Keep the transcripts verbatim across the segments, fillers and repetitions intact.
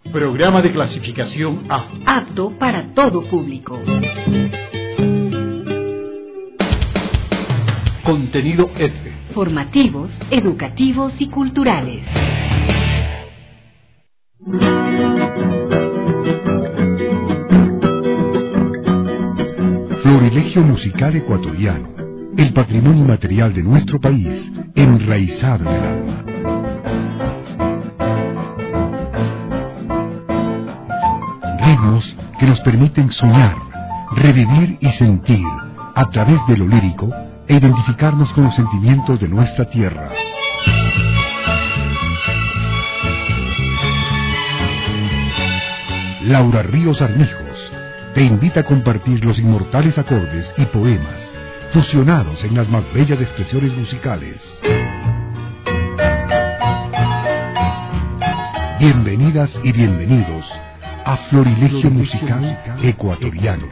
Programa de clasificación A. Apto para todo público. Contenido F. Formativos, educativos y culturales. Florilegio musical ecuatoriano, el patrimonio inmaterial de nuestro país, enraizado en el alma. Ritmos que nos permiten soñar, revivir y sentir, a través de lo lírico, e identificarnos con los sentimientos de nuestra tierra. Laura Ríos Armijos te invita a compartir los inmortales acordes y poemas fusionados en las más bellas expresiones musicales. Bienvenidas y bienvenidos a Florilegio Musical Ecuatoriano.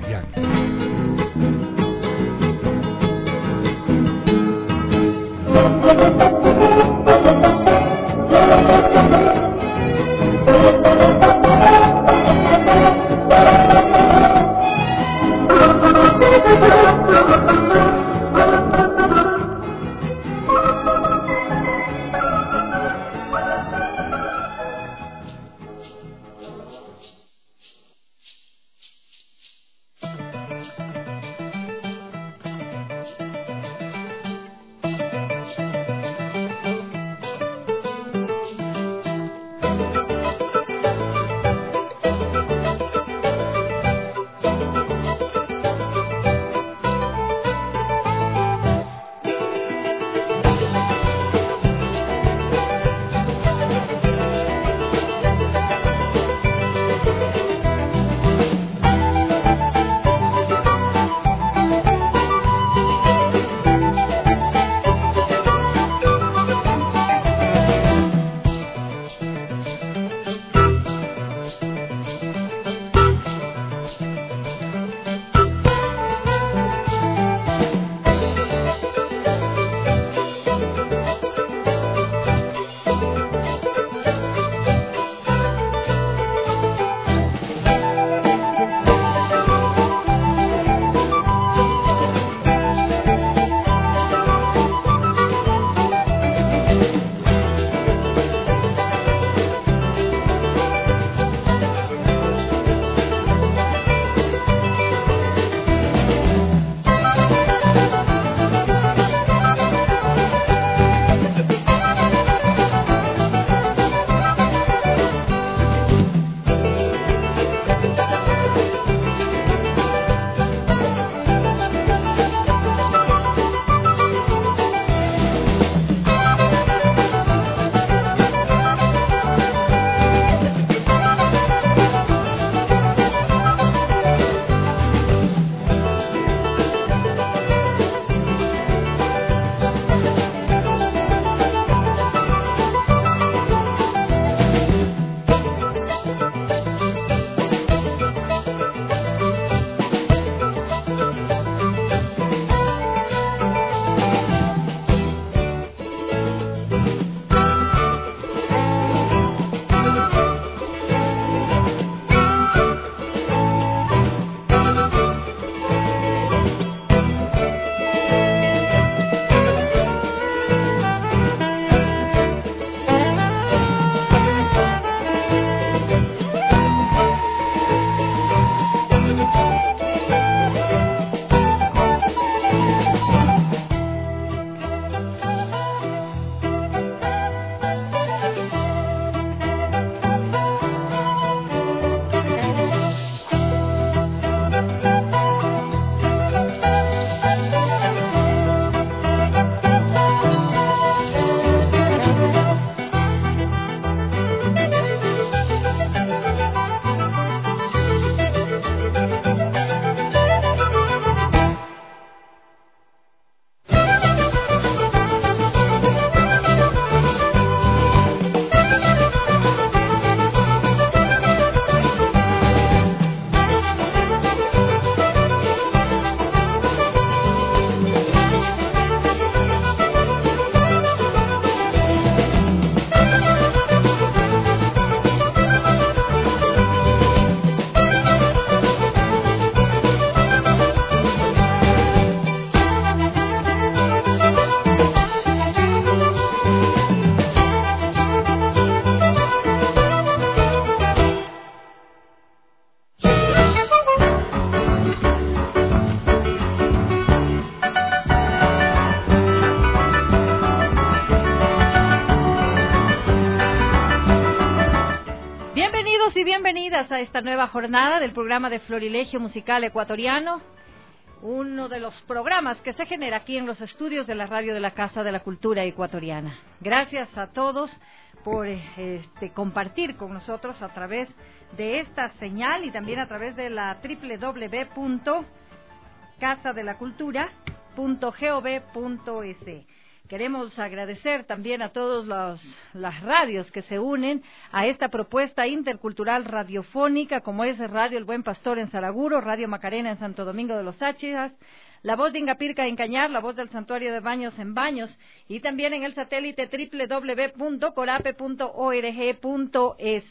Bienvenidos y bienvenidas a esta nueva jornada del programa de Florilegio Musical Ecuatoriano, uno de los programas que se genera aquí en los estudios de la radio de la Casa de la Cultura Ecuatoriana. Gracias a todos por este, compartir con nosotros a través de esta señal y también a través de la doble u doble u doble u punto casa de la cultura punto gov punto es. Queremos agradecer también a todas las radios que se unen a esta propuesta intercultural radiofónica, como es Radio El Buen Pastor en Saraguro, Radio Macarena en Santo Domingo de los Áchilas, La Voz de Ingapirca en Cañar, La Voz del Santuario de Baños en Baños, y también en el satélite doble u doble u doble u punto corape punto org punto es.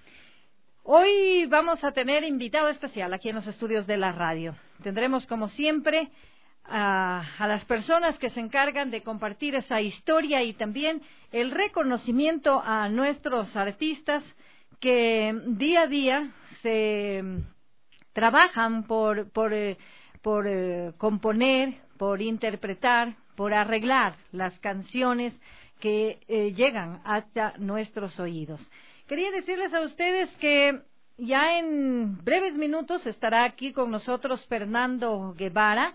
Hoy vamos a tener invitado especial aquí en los estudios de la radio. Tendremos, como siempre, A, a las personas que se encargan de compartir esa historia y también el reconocimiento a nuestros artistas que día a día se trabajan por, por, eh, por eh, componer, por interpretar, por arreglar las canciones que eh, llegan hasta nuestros oídos. Quería decirles a ustedes que ya en breves minutos estará aquí con nosotros Fernando Guevara,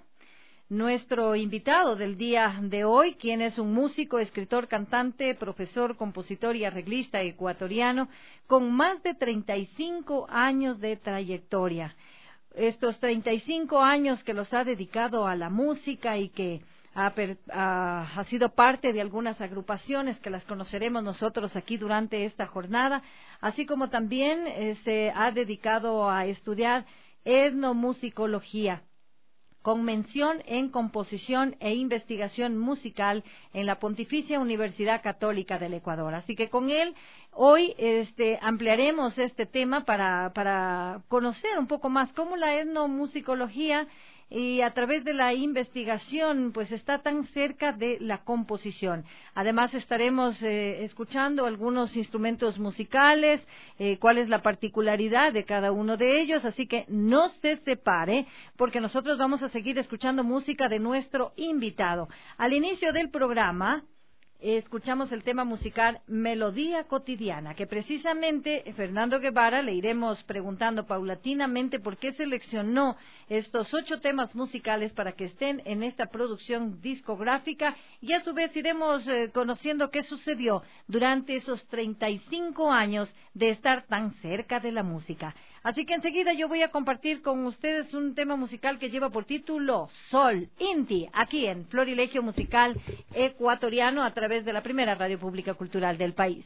nuestro invitado del día de hoy, quien es un músico, escritor, cantante, profesor, compositor y arreglista ecuatoriano con más de treinta y cinco años de trayectoria. Estos treinta y cinco años que los ha dedicado a la música y que ha, ha, ha sido parte de algunas agrupaciones que las conoceremos nosotros aquí durante esta jornada, así como también eh, se ha dedicado a estudiar etnomusicología, con mención en composición e investigación musical en la Pontificia Universidad Católica del Ecuador. Así que con él hoy este, ampliaremos este tema para, para conocer un poco más cómo la etnomusicología y a través de la investigación pues está tan cerca de la composición. Además estaremos eh, escuchando algunos instrumentos musicales, eh, cuál es la particularidad de cada uno de ellos, así que no se separe porque nosotros vamos a seguir escuchando música de nuestro invitado. Al inicio del programa escuchamos el tema musical Melodía Cotidiana, que precisamente Fernando Guevara le iremos preguntando paulatinamente por qué seleccionó estos ocho temas musicales para que estén en esta producción discográfica, y a su vez iremos eh, conociendo qué sucedió durante esos treinta y cinco años de estar tan cerca de la música. Así que enseguida yo voy a compartir con ustedes un tema musical que lleva por título Sol, Inti, aquí en Florilegio Musical Ecuatoriano a través de la primera radio pública cultural del país.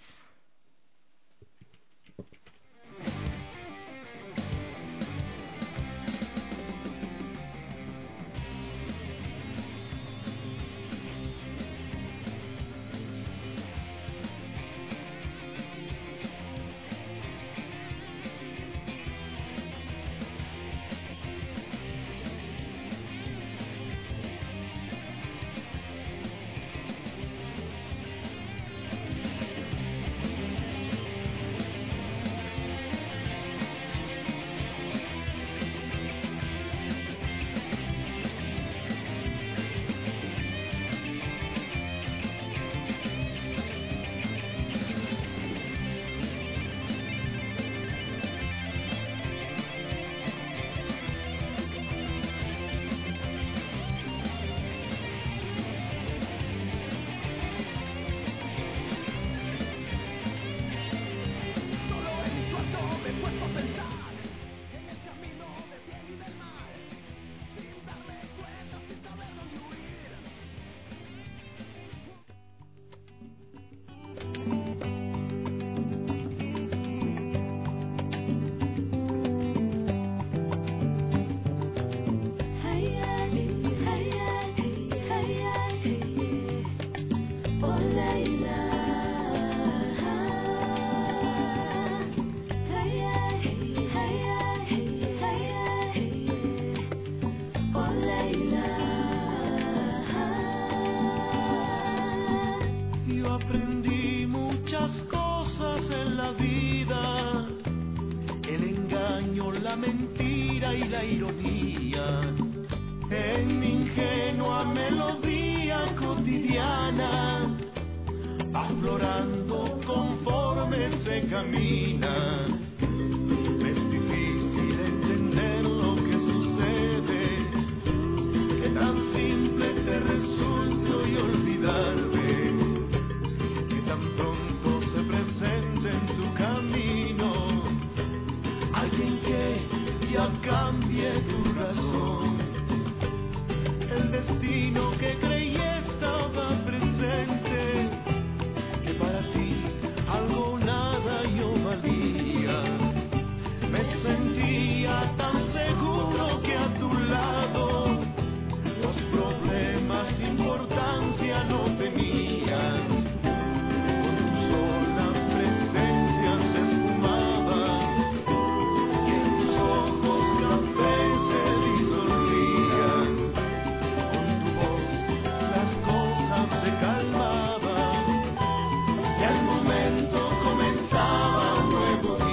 la mentira y la ironía en mi ingenua melodía cotidiana, aflorando conforme se camina. tu razón. El destino que creí estaba presente, que para ti algo nada yo valía. Me sentía tan seguro que a tu lado los problemas importancia no tenían. Con tu sola presencia se esfumaba y en tus ojos café se disolvían. Con tu voz las cosas se calmaban y al momento comenzaba un nuevo día.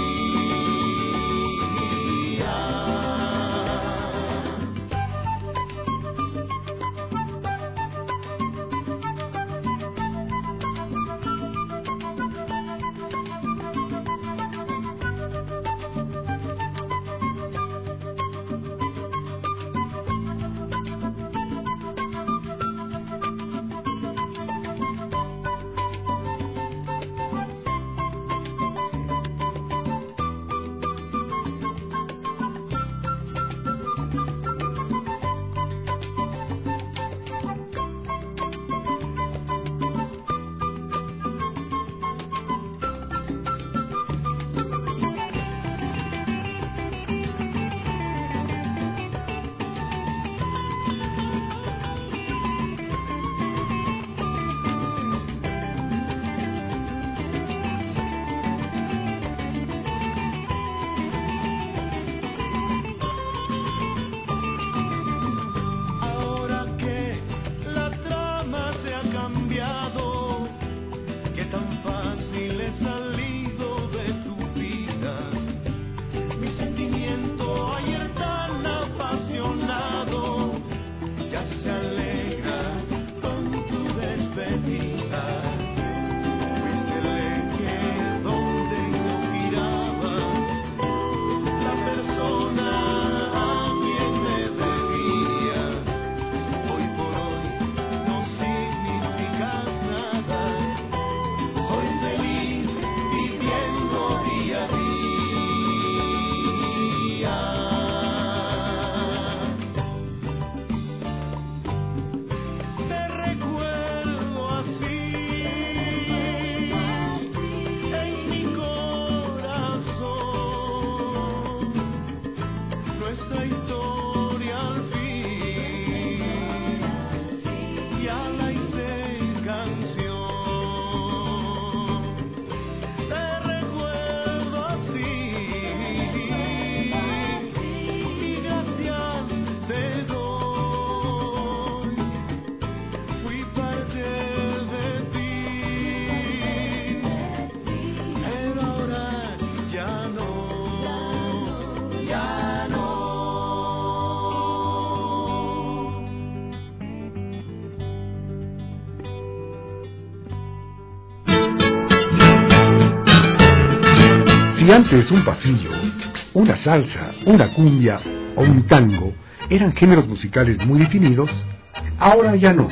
Si antes un pasillo, una salsa, una cumbia o un tango eran géneros musicales muy definidos, ahora ya no.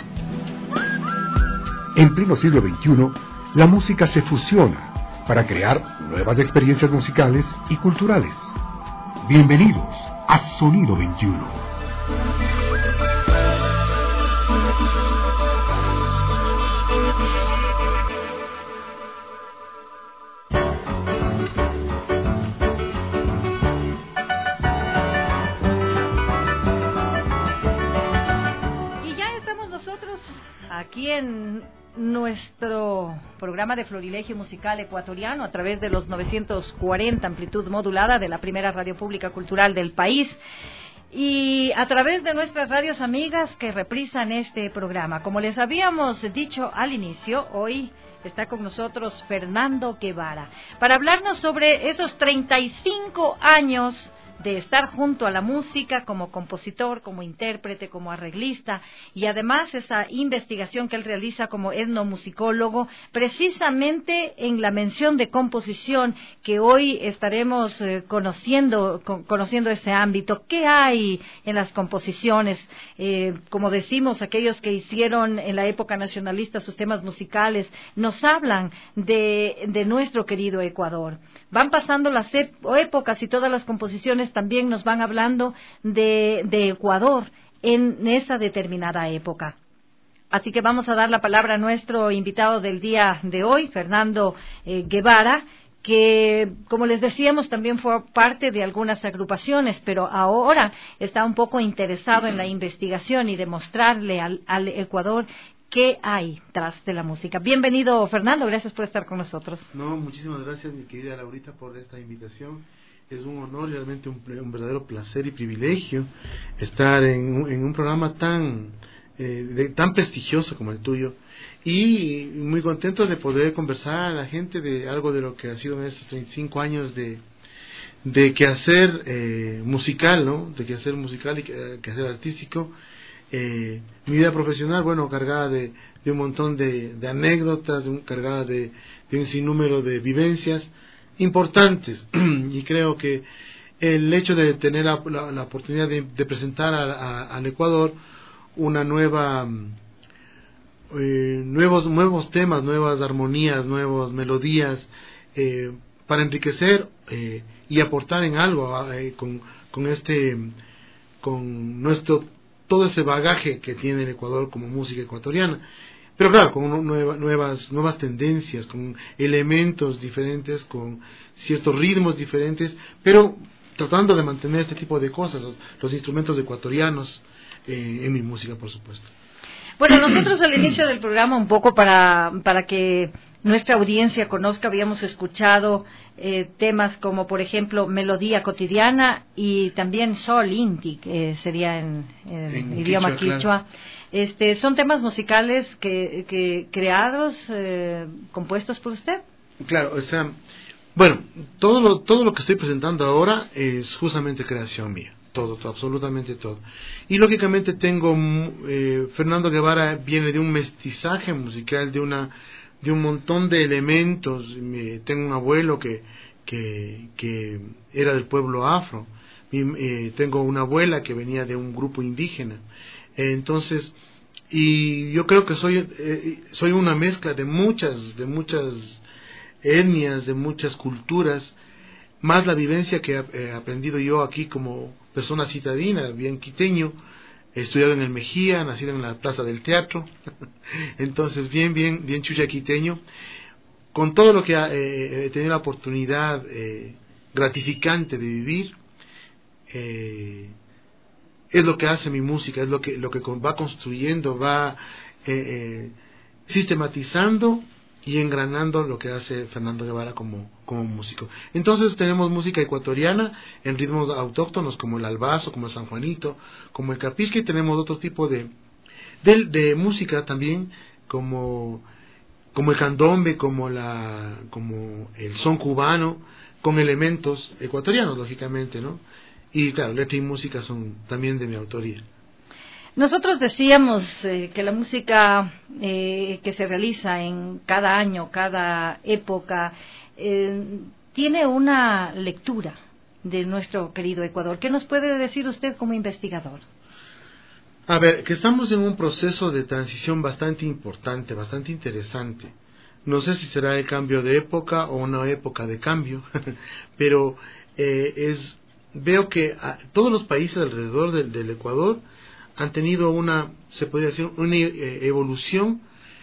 En pleno siglo veintiuno, la música se fusiona para crear nuevas experiencias musicales y culturales. Bienvenidos a Sonido veintiuno. Aquí en nuestro programa de Florilegio Musical Ecuatoriano a través de los novecientos cuarenta amplitud modulada de la primera radio pública cultural del país y a través de nuestras radios amigas que reprisan este programa. Como les habíamos dicho al inicio, hoy está con nosotros Fernando Guevara para hablarnos sobre esos treinta y cinco años de estar junto a la música como compositor, como intérprete, como arreglista y además esa investigación que él realiza como etnomusicólogo precisamente en la mención de composición que hoy estaremos eh, conociendo con, conociendo ese ámbito. ¿Qué hay en las composiciones? Eh, como decimos, aquellos que hicieron en la época nacionalista sus temas musicales nos hablan de, de nuestro querido Ecuador. Van pasando las épocas y todas las composiciones también nos van hablando de, de Ecuador en esa determinada época. Así que vamos a dar la palabra a nuestro invitado del día de hoy, Fernando eh, Guevara, que, como les decíamos, también fue parte de algunas agrupaciones, pero ahora está un poco interesado en la investigación y demostrarle al, al Ecuador qué hay tras de la música. Bienvenido, Fernando, gracias por estar con nosotros. No, muchísimas gracias, mi querida Laurita, por esta invitación. Es un honor, realmente un, un verdadero placer y privilegio estar en, en un programa tan, eh, de, tan prestigioso como el tuyo, y muy contento de poder conversar a la gente de algo de lo que ha sido en estos treinta y cinco años de, de quehacer eh, musical, ¿no? De quehacer musical y quehacer artístico. Eh, mi vida profesional, bueno, cargada de, de un montón de, de anécdotas, de un, cargada de, de un sinnúmero de vivencias importantes, y creo que el hecho de tener la, la, la oportunidad de, de presentar a, a, al Ecuador una nueva eh, nuevos nuevos temas, nuevas armonías, nuevas melodías eh, para enriquecer eh, y aportar en algo eh, con, con este con nuestro todo ese bagaje que tiene el Ecuador como música ecuatoriana, pero claro, con nueva, nuevas nuevas tendencias, con elementos diferentes, con ciertos ritmos diferentes, pero tratando de mantener este tipo de cosas, los, los instrumentos ecuatorianos eh, en mi música, por supuesto. Bueno, nosotros al inicio del programa, un poco para, para que nuestra audiencia conozca, habíamos escuchado eh, temas como, por ejemplo, Melodía Cotidiana y también Sol Inti, que sería en, en, en idioma quichua. Claro. Este, ¿son temas musicales que, que creados, eh, compuestos por usted? Claro, o sea, bueno, todo lo, todo lo que estoy presentando ahora es justamente creación mía. Todo, todo, absolutamente todo. Y lógicamente tengo, eh, Fernando Guevara viene de un mestizaje musical, de una de un montón de elementos. Me, tengo un abuelo que, que, que era del pueblo afro, y, eh, tengo una abuela que venía de un grupo indígena. Eh, entonces, y yo creo que soy, eh, soy una mezcla de muchas, de muchas etnias, de muchas culturas, más la vivencia que he aprendido yo aquí como persona citadina, bien quiteño, he estudiado en el Mejía, nacido en la Plaza del Teatro, entonces bien, bien, bien chucha quiteño, con todo lo que eh, he tenido la oportunidad eh, gratificante de vivir, eh, es lo que hace mi música, es lo que, lo que va construyendo, va eh, eh, sistematizando y engranando lo que hace Fernando Guevara como, como músico. Entonces tenemos música ecuatoriana en ritmos autóctonos como el albazo, como el San Juanito, como el capisque, y tenemos otro tipo de, de, de música también como, como el candombe, como, la, como el son cubano, con elementos ecuatorianos, lógicamente, ¿no? Y claro, letra y música son también de mi autoría. Nosotros decíamos eh, que la música eh, que se realiza en cada año, cada época, eh, tiene una lectura de nuestro querido Ecuador. ¿Qué nos puede decir usted como investigador? A ver, que estamos en un proceso de transición bastante importante, bastante interesante. No sé si será el cambio de época o una época de cambio, pero eh, es veo que a, todos los países alrededor del, del Ecuador han tenido una, se podría decir, una eh, evolución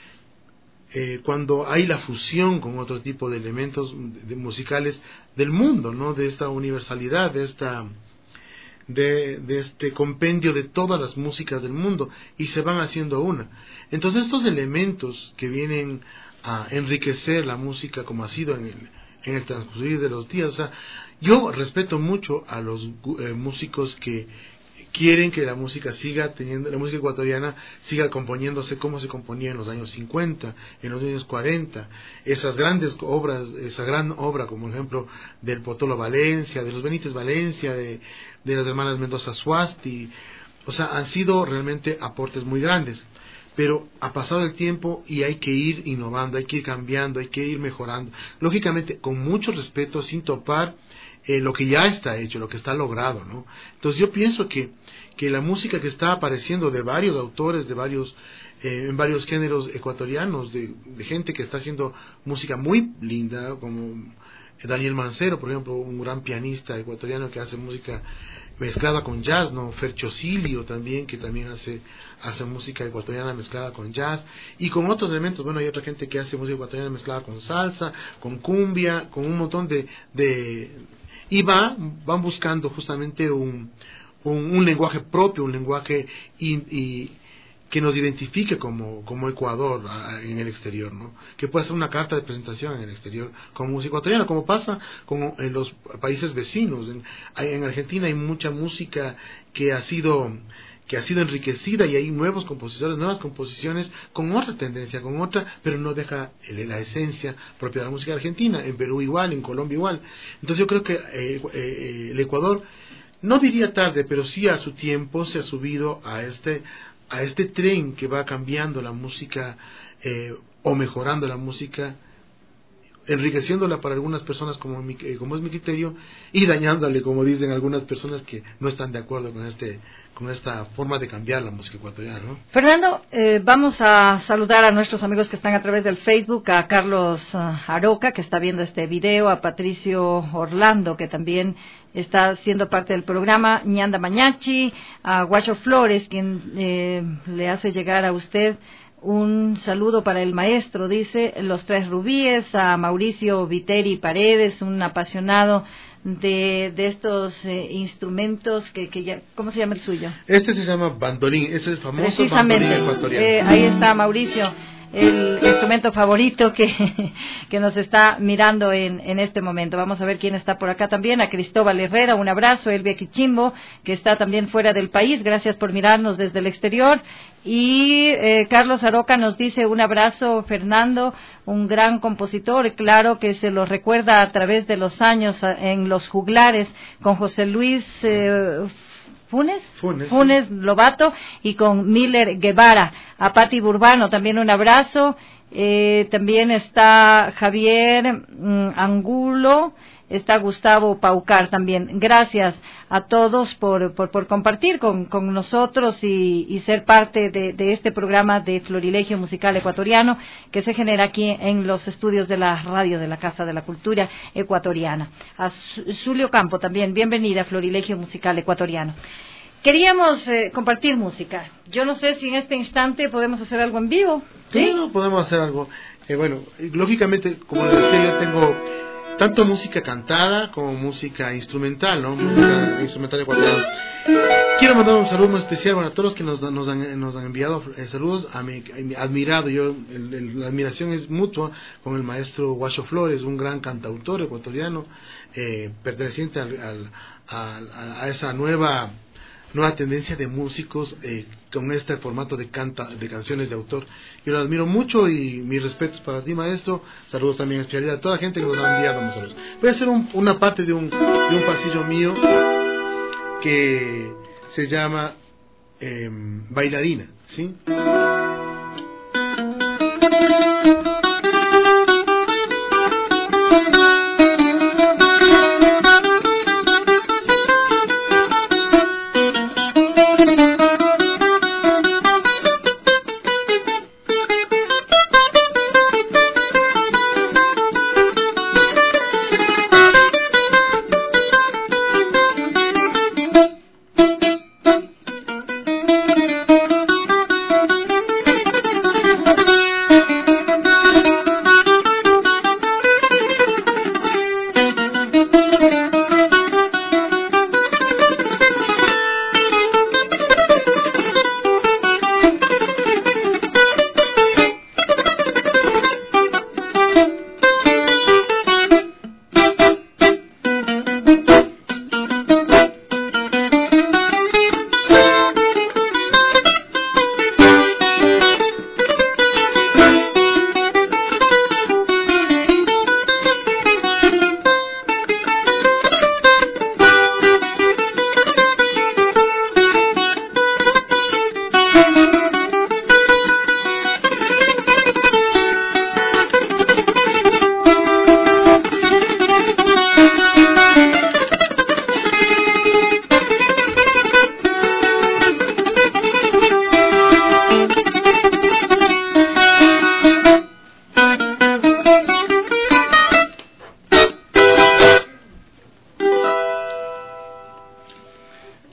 eh, cuando hay la fusión con otro tipo de elementos de, de musicales del mundo, ¿no? De esta universalidad, de esta de, de este compendio de todas las músicas del mundo, y se van haciendo una. Entonces estos elementos que vienen a enriquecer la música como ha sido en el, en el transcurrir de los días, o sea, yo respeto mucho a los eh, músicos que quieren que la música siga teniendo, la música ecuatoriana siga componiéndose como se componía en los años cincuenta, en los años cuarenta, esas grandes obras, esa gran obra como el ejemplo del Potolo Valencia, de los Benítez Valencia, de, de las hermanas Mendoza Suasti, o sea, han sido realmente aportes muy grandes, pero ha pasado el tiempo y hay que ir innovando, hay que ir cambiando, hay que ir mejorando, lógicamente con mucho respeto, sin topar Eh, lo que ya está hecho, lo que está logrado, ¿no? Entonces yo pienso que, que la música que está apareciendo de varios autores, de varios, eh, en varios géneros ecuatorianos, de, de gente que está haciendo música muy linda, como Daniel Mancero, por ejemplo, un gran pianista ecuatoriano que hace música mezclada con jazz, ¿no? Fercho Silio también, que también hace hace música ecuatoriana mezclada con jazz y con otros elementos. Bueno, hay otra gente que hace música ecuatoriana mezclada con salsa, con cumbia, con un montón de... de y va, van buscando justamente un, un, un lenguaje propio, un lenguaje y, y que nos identifique como, como Ecuador a, en el exterior, ¿no? Que pueda ser una carta de presentación en el exterior como música ecuatoriana, como pasa con, en los países vecinos. En, en Argentina hay mucha música que ha sido que ha sido enriquecida y hay nuevos compositores, nuevas composiciones con otra tendencia, con otra, pero no deja el, la esencia propia de la música argentina. En Perú igual, en Colombia igual. Entonces yo creo que eh, eh, el Ecuador, no diría tarde, pero sí a su tiempo se ha subido a este a este tren que va cambiando la música eh, o mejorando la música, enriqueciéndola para algunas personas como, mi, eh, como es mi criterio, y dañándole, como dicen algunas personas que no están de acuerdo con este con esta forma de cambiar la música ecuatoriana, ¿no? Fernando, eh, vamos a saludar a nuestros amigos que están a través del Facebook, a Carlos uh, Aroca, que está viendo este video, a Patricio Orlando, que también está siendo parte del programa, Ñanda Mañachi, a Guacho Flores, quien eh, le hace llegar a usted un saludo para el maestro, dice, Los Tres Rubíes, a Mauricio Viteri Paredes, un apasionado de, de estos eh, instrumentos que, que ya, ¿cómo se llama el suyo? Este se llama bandorín, ese es el famoso Precisamente, bandorín ecuatoriano. Eh, ahí está Mauricio, el instrumento favorito que, que nos está mirando en, en este momento. Vamos a ver quién está por acá también. A Cristóbal Herrera, un abrazo. Elvia Quichimbo, que está también fuera del país. Gracias por mirarnos desde el exterior. Y eh, Carlos Aroca nos dice un abrazo, Fernando, un gran compositor, claro que se lo recuerda a través de los años en los juglares con José Luis eh, Funes, Funes, Funes sí. Lobato y con Miller Guevara. A Pati Burbano también un abrazo. Eh, también está Javier mm, Angulo. Está Gustavo Paucar también. Gracias a todos por, por, por compartir con, con nosotros y, y ser parte de, de este programa de Florilegio Musical Ecuatoriano que se genera aquí en los estudios de la radio de la Casa de la Cultura Ecuatoriana. A Zulio Campo también, bienvenida a Florilegio Musical Ecuatoriano. Queríamos eh, compartir música. Yo no sé si en este instante podemos hacer algo en vivo. Sí, ¿sí? No, podemos hacer algo. Eh, bueno, lógicamente, como les decía, yo tengo tanto música cantada como música instrumental, ¿no? Música instrumental ecuatoriana. Quiero mandar un saludo muy especial, bueno, a todos los que nos, nos, han, nos han enviado eh, saludos, a mi, a mi admirado, yo, el, el, la admiración es mutua con el maestro Guacho Flores, un gran cantautor ecuatoriano, eh, perteneciente al, al, a, a esa nueva nueva tendencia de músicos eh, con este formato de canta de canciones de autor. Yo lo admiro mucho y mis respetos para ti, maestro. Saludos también a especialidad a toda la gente que nos ha enviado saludos. Voy a hacer un, una parte de un, de un pasillo mío que se llama eh, Bailarina, ¿sí?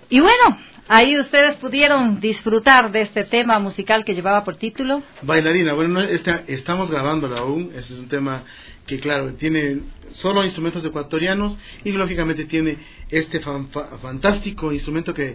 Y bueno, ahí ustedes pudieron disfrutar de este tema musical que llevaba por título Bailarina. Bueno, no, esta, estamos grabándolo aún. Ese es un tema que, claro, tiene solo instrumentos ecuatorianos y lógicamente tiene este fan, fa, fantástico instrumento que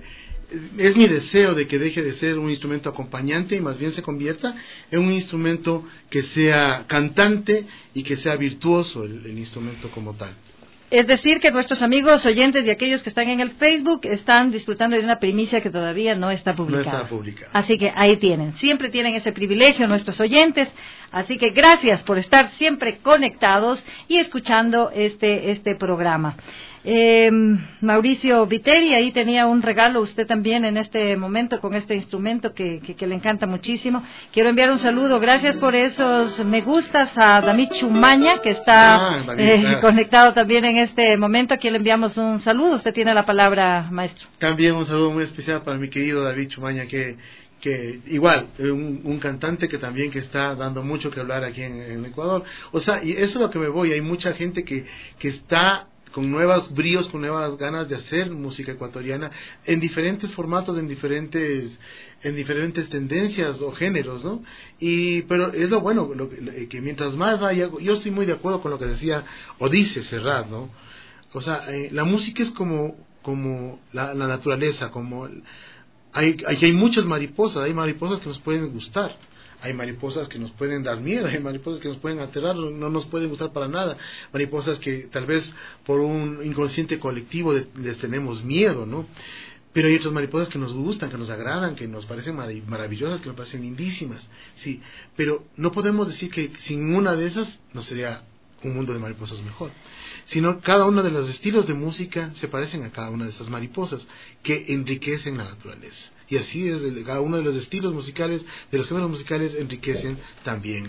es mi deseo de que deje de ser un instrumento acompañante y más bien se convierta en un instrumento que sea cantante y que sea virtuoso el, el instrumento como tal. Es decir, que nuestros amigos oyentes y aquellos que están en el Facebook están disfrutando de una primicia que todavía no está publicada. No está publicada. Así que ahí tienen, siempre tienen ese privilegio nuestros oyentes. Así que gracias por estar siempre conectados y escuchando este este programa. Eh, Mauricio Viteri, ahí tenía un regalo usted también en este momento con este instrumento que, que, que le encanta muchísimo. Quiero enviar un saludo, gracias por esos me gustas a David Chumaña, que está ah, David, eh, claro. conectado también en este momento. Aquí le enviamos un saludo, usted tiene la palabra, maestro. También un saludo muy especial para mi querido David Chumaña, que que igual, un, un cantante que también que está dando mucho que hablar aquí en, en Ecuador. O sea, y eso es lo que me voy, hay mucha gente que, que está con nuevos bríos, con nuevas ganas de hacer música ecuatoriana en diferentes formatos, en diferentes en diferentes tendencias o géneros, ¿no? Y pero es lo bueno, lo que, que mientras más haya, yo estoy muy de acuerdo con lo que decía o dice Serrat, ¿no? O sea, eh, la música es como como la, la naturaleza, como hay, hay hay muchas mariposas, hay mariposas que nos pueden gustar. Hay mariposas que nos pueden dar miedo, hay mariposas que nos pueden aterrar, no nos pueden gustar para nada. Mariposas que tal vez por un inconsciente colectivo de, les tenemos miedo, ¿no? Pero hay otras mariposas que nos gustan, que nos agradan, que nos parecen marav- maravillosas, que nos parecen lindísimas, sí. Pero no podemos decir que sin una de esas no sería un mundo de mariposas mejor, sino cada uno de los estilos de música se parecen a cada una de esas mariposas que enriquecen la naturaleza, y así es, el, cada uno de los estilos musicales, de los géneros musicales enriquecen también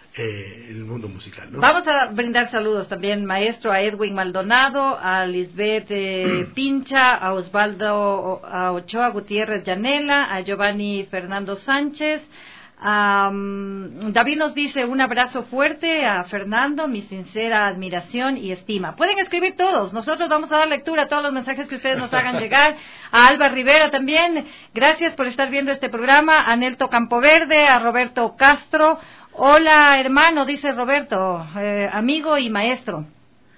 eh, el mundo musical, ¿no? Vamos a brindar saludos también, maestro, a Edwin Maldonado, a Lisbeth eh, Pincha, a Osvaldo a Ochoa Gutiérrez Llanela, a Giovanni Fernando Sánchez. Um, David nos dice un abrazo fuerte a Fernando, mi sincera admiración y estima. Pueden escribir todos, nosotros vamos a dar lectura a todos los mensajes que ustedes nos hagan llegar. A Alba Rivera también, gracias por estar viendo este programa. A Nelto Campoverde, a Roberto Castro. Hola hermano, dice Roberto, eh, amigo y maestro.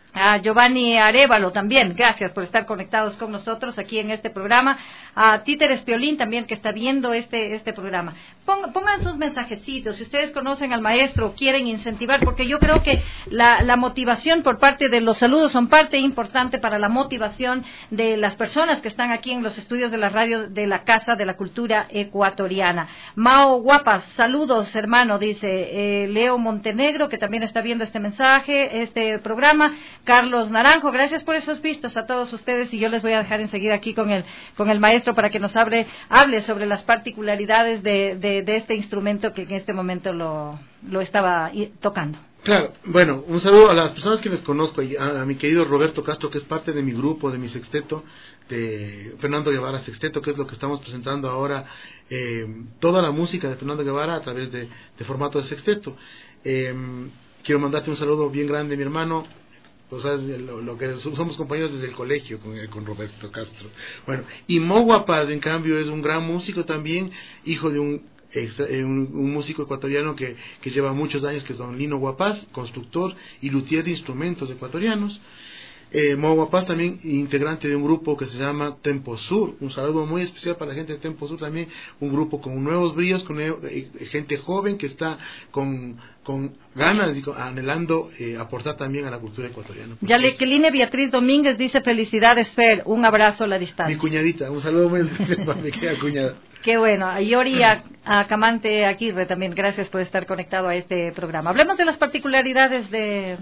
A Giovanni Arevalo también, gracias por estar conectados con nosotros aquí en este programa. A Títer Espiolín también, que está viendo este este programa. Pongan, pongan sus mensajecitos, si ustedes conocen al maestro, quieren incentivar, porque yo creo que la, la motivación por parte de los saludos son parte importante para la motivación de las personas que están aquí en los estudios de la radio de la Casa de la Cultura Ecuatoriana. Mao Guapas, saludos hermano, dice eh, Leo Montenegro, que también está viendo este mensaje, este programa. Carlos Naranjo, gracias por esos vistos a todos ustedes, y yo les voy a dejar enseguida aquí con el con el maestro para que nos hable, hable sobre las particularidades de, de, de este instrumento que en este momento lo, lo estaba tocando. Claro, bueno, un saludo a las personas que les conozco, a, a mi querido Roberto Castro, que es parte de mi grupo, de mi sexteto, de Fernando Guevara Sexteto, que es lo que estamos presentando ahora, eh, toda la música de Fernando Guevara a través de, de formato de sexteto. Eh, quiero mandarte un saludo bien grande, mi hermano. O sea, lo, lo que somos compañeros desde el colegio con, con Roberto Castro. Bueno, y Mo Guapaz, en cambio, es un gran músico también, hijo de un, un, un músico ecuatoriano que, que lleva muchos años, que es don Lino Guapaz, constructor y luthier de instrumentos ecuatorianos. Eh, Mo Guapaz también integrante de un grupo que se llama Tempo Sur. Un saludo muy especial para la gente de Tempo Sur también, un grupo con nuevos bríos, con eh, gente joven que está con, con ganas y con, anhelando eh, aportar también a la cultura ecuatoriana. Jacqueline Beatriz Domínguez dice felicidades Fer, un abrazo a la distancia. Mi cuñadita, un saludo muy especial para mi querida cuñada. Qué bueno, a Yori a, a Camante Aguirre también, gracias por estar conectado a este programa. Hablemos de las particularidades de...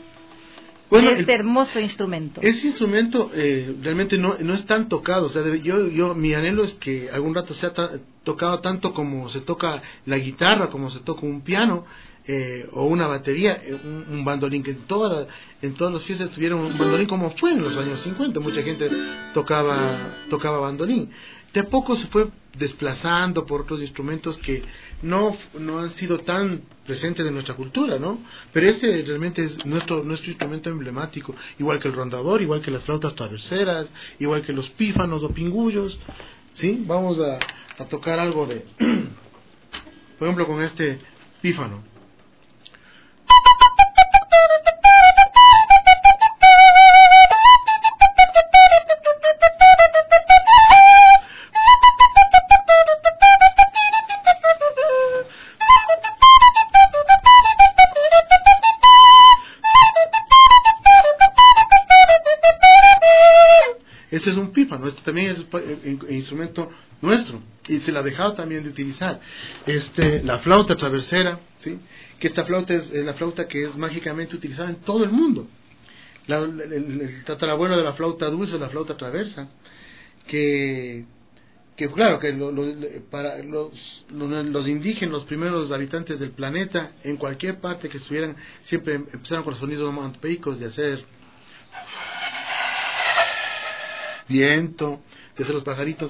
Bueno, este el, hermoso instrumento. Ese instrumento eh, realmente no, no es tan tocado. O sea, debe, yo, yo, mi anhelo es que algún rato sea ta, tocado tanto como se toca la guitarra, como se toca un piano. eh, o una batería, eh, un, un bandolín, que en todas en todas las fiestas tuvieron un bandolín, como fue en los años cincuenta, mucha gente tocaba tocaba bandolín. De a poco se fue desplazando por otros instrumentos que no no han sido tan presentes en nuestra cultura, ¿no? Pero este realmente es nuestro nuestro instrumento emblemático, igual que el rondador, igual que las flautas traverseras, igual que los pífanos o pingullos, ¿sí? Vamos a, a tocar algo de, por ejemplo, con este pífano. Este es un pífano, este también es un instrumento nuestro y se la ha dejado también de utilizar. Este, la flauta traversera, ¿sí? Que esta flauta es, es la flauta que es mágicamente utilizada en todo el mundo. La, el, el tatarabuelo de la flauta dulce, la flauta traversa, que, que claro, que lo, lo, para los, los, los indígenas, los primeros habitantes del planeta, en cualquier parte que estuvieran, siempre empezaron con los sonidos onomatopeicos de hacer viento, de hacer los pajaritos,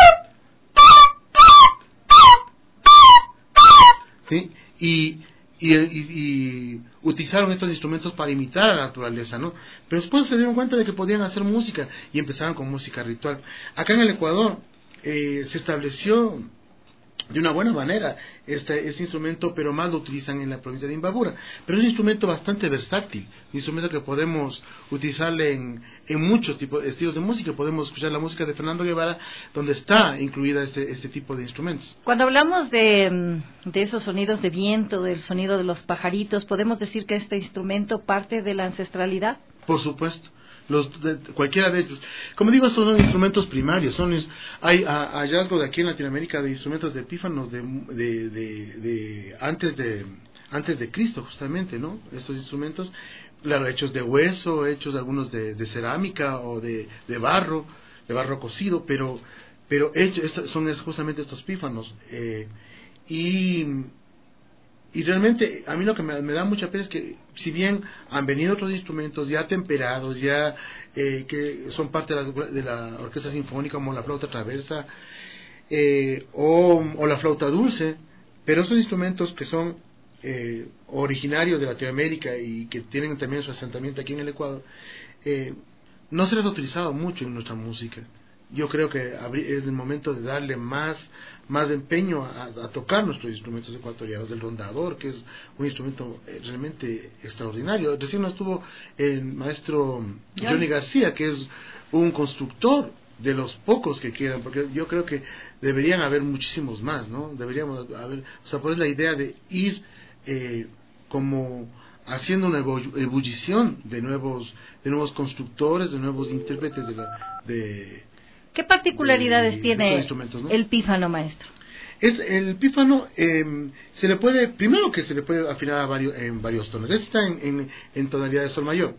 ¿sí? Y, y, y, y utilizaron estos instrumentos para imitar a la naturaleza, ¿no? Pero después se dieron cuenta de que podían hacer música y empezaron con música ritual. Acá en el Ecuador eh, se estableció de una buena manera este, este instrumento, pero más lo utilizan en la provincia de Imbabura. Pero es un instrumento bastante versátil, un instrumento que podemos utilizarle en, en muchos tipos, estilos de música. Podemos escuchar la música de Fernando Guevara, donde está incluida este, este tipo de instrumentos. Cuando hablamos de, de esos sonidos de viento, del sonido de los pajaritos, ¿podemos decir que este instrumento parte de la ancestralidad? Por supuesto. Los de, cualquiera de ellos, como digo, estos son instrumentos primarios, son hay a, hallazgos de aquí en Latinoamérica de instrumentos de pífanos de, de, de, de antes de antes de Cristo, justamente, ¿no? Estos instrumentos, claro, hechos de hueso, hechos algunos de, de cerámica o de, de barro, de barro cocido, pero pero hechos, son justamente estos pífanos eh, y Y realmente a mí lo que me, me da mucha pena es que si bien han venido otros instrumentos ya temperados, ya eh, que son parte de la, de la orquesta sinfónica, como la flauta traversa eh, o, o la flauta dulce, pero esos instrumentos que son eh, originarios de Latinoamérica y que tienen también su asentamiento aquí en el Ecuador, eh, no se les ha utilizado mucho en nuestra música. Yo creo que es el momento de darle más más empeño a, a tocar nuestros instrumentos ecuatorianos, el rondador, que es un instrumento realmente extraordinario. Recién no estuvo el maestro Johnny García, que es un constructor de los pocos que quedan, porque yo creo que deberían haber muchísimos más, ¿no? Deberíamos haber, o sea, por eso la idea de ir eh, como haciendo una ebullición de nuevos de nuevos constructores, de nuevos intérpretes de la de ¿Qué particularidades de, tiene de ¿no? el pífano, maestro? Es el pífano, eh, se le puede, primero que se le puede afinar a varios, en varios tonos. Este está en, en, en tonalidad de sol mayor.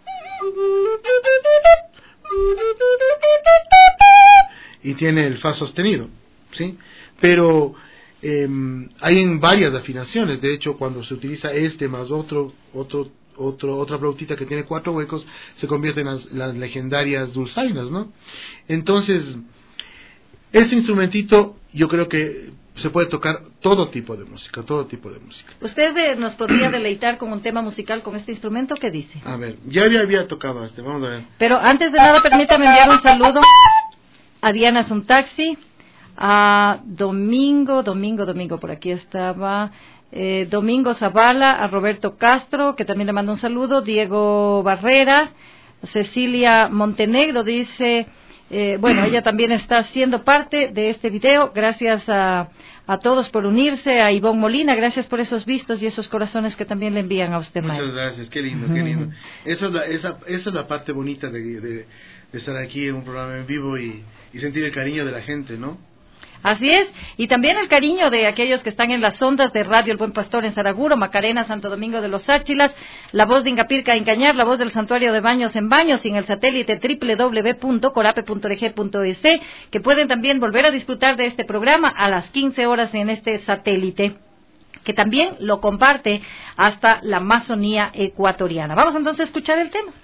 Y tiene el fa sostenido, ¿sí? Pero eh, hay en varias afinaciones. De hecho, cuando se utiliza este más otro, otro Otro, otra flautita que tiene cuatro huecos, se convierte en las, las legendarias dulzainas, ¿no? Entonces, este instrumentito, yo creo que se puede tocar todo tipo de música, todo tipo de música. ¿Usted eh, nos podría deleitar con un tema musical con este instrumento? ¿Qué dice? A ver, ya había, había tocado este, vamos a ver. Pero antes de nada, permítame enviar un saludo a Diana Suntaxi, a Domingo, Domingo, Domingo, por aquí estaba... Eh, Domingo Zavala, a Roberto Castro, que también le mando un saludo, Diego Barrera, Cecilia Montenegro dice, eh, bueno, ella también está siendo parte de este video, gracias a, a todos por unirse, a Ivonne Molina, gracias por esos vistos y esos corazones que también le envían a usted, Muchas Mario. gracias, qué lindo, qué lindo. Esa es la, esa, esa es la parte bonita de, de, de estar aquí en un programa en vivo y, y sentir el cariño de la gente, ¿no? Así es, y también el cariño de aquellos que están en las ondas de Radio El Buen Pastor en Saraguro, Macarena, Santo Domingo de los Áchilas, la voz de Ingapirca en Cañar, la voz del Santuario de Baños en Baños, y en el satélite doble u doble u doble u punto corape punto org punto es, que pueden también volver a disfrutar de este programa a las quince horas en este satélite. que también lo comparte hasta la Amazonía ecuatoriana. Vamos entonces a escuchar el tema.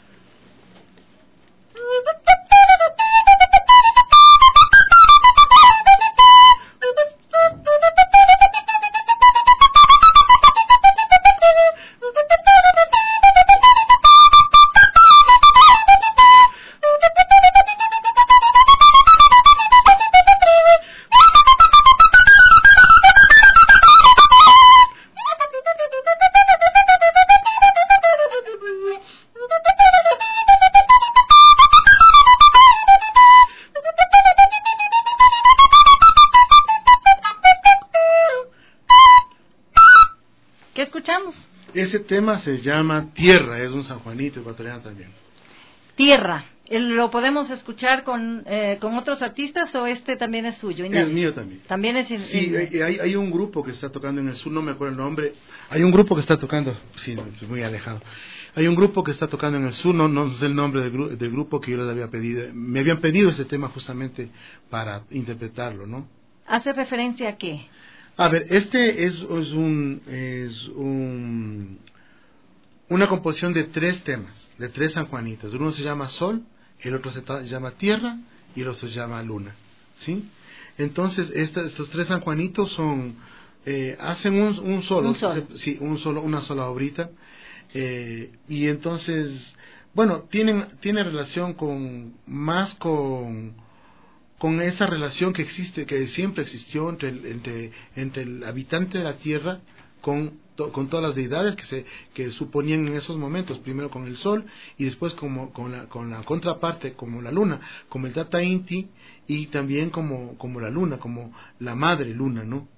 Ese tema se llama Tierra, es un sanjuanito ecuatoriano también. Tierra, ¿lo podemos escuchar con eh, con otros artistas o este también es suyo? Es mío también. También es. In, sí, in... hay, hay un grupo que está tocando en el sur, no me acuerdo el nombre. Hay un grupo que está tocando, sí, es muy alejado. Hay un grupo que está tocando en el sur, no, no sé el nombre del, gru del grupo que yo les había pedido. Me habían pedido ese tema justamente para interpretarlo, ¿no? ¿Hace referencia a qué? A ver, este es, es un es un una composición de tres temas, de tres sanjuanitos. Uno se llama Sol, el otro se llama Tierra y el otro se llama Luna, ¿sí? Entonces, esta, estos tres sanjuanitos son eh, hacen un, un solo, un solo. sí, un solo, una sola obrita, eh, y entonces, bueno, tienen tiene relación con más con con esa relación que existe, que siempre existió entre el, entre, entre el habitante de la tierra con, to, con todas las deidades que se que suponían en esos momentos, primero con el sol y después como con la, con la contraparte como la luna, como el Tata Inti y también como, como la luna, como la madre luna, ¿no?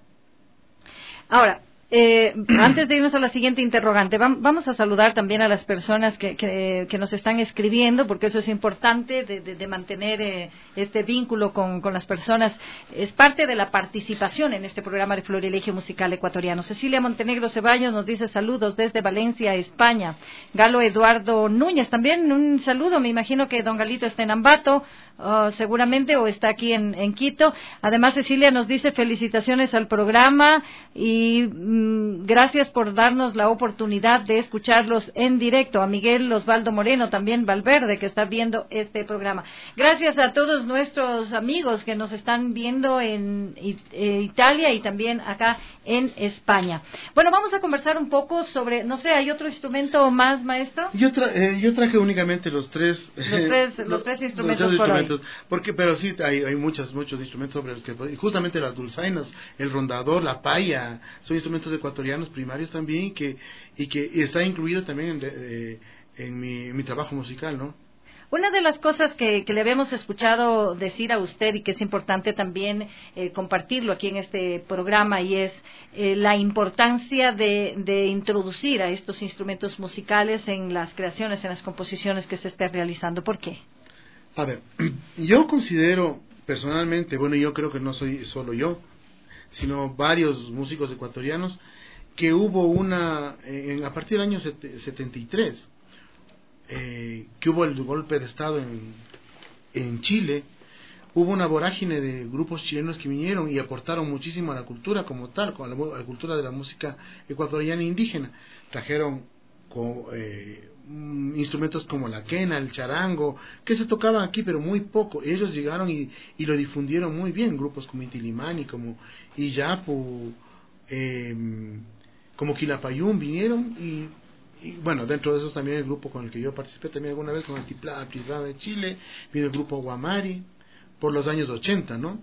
Ahora, Eh, antes de irnos a la siguiente interrogante, vamos a saludar también a las personas que, que, que nos están escribiendo, porque eso es importante de, de, de mantener eh, este vínculo con, con las personas. Es parte de la participación en este programa de Florilegio Musical Ecuatoriano. Cecilia Montenegro Ceballos nos dice saludos desde Valencia, España. Galo Eduardo Núñez, también un saludo. Me imagino que don Galito está en Ambato, uh, seguramente, o está aquí en, en Quito. Además, Cecilia nos dice felicitaciones al programa y gracias por darnos la oportunidad de escucharlos en directo. A Miguel Osvaldo Moreno, también Valverde, que está viendo este programa. Gracias a todos nuestros amigos que nos están viendo en Italia y también acá en España. Bueno, vamos a conversar un poco sobre, no sé, ¿hay otro instrumento más, maestro? Yo, tra eh, yo traje únicamente los tres, los tres, eh, los tres instrumentos, los tres instrumentos porque, pero sí, hay, hay muchos, muchos instrumentos sobre los que, justamente las dulzainas, el rondador, la paya, son instrumentos ecuatorianos primarios también y que, y que está incluido también en, eh, en, mi, en mi trabajo musical, ¿no? Una de las cosas que, que le habíamos escuchado decir a usted y que es importante también eh, compartirlo aquí en este programa y es eh, la importancia de, de introducir a estos instrumentos musicales en las creaciones, en las composiciones que se esté realizando. ¿Por qué? A ver, yo considero personalmente, bueno, yo creo que no soy solo yo, sino varios músicos ecuatorianos, que hubo una, eh, a partir del año setenta y tres, eh, que hubo el golpe de Estado en, en Chile, hubo una vorágine de grupos chilenos que vinieron y aportaron muchísimo a la cultura como tal, con la, a la cultura de la música ecuatoriana e indígena. Trajeron con, eh, instrumentos como la quena, el charango, que se tocaban aquí pero muy poco. Ellos llegaron y, y lo difundieron muy bien, grupos como Inti Illimani, como Iyapu, eh, como Quilapayún vinieron y, y bueno, dentro de esos también el grupo con el que yo participé también alguna vez con el Tipla de Chile, vino el grupo Guamari por los años ochenta, ¿no?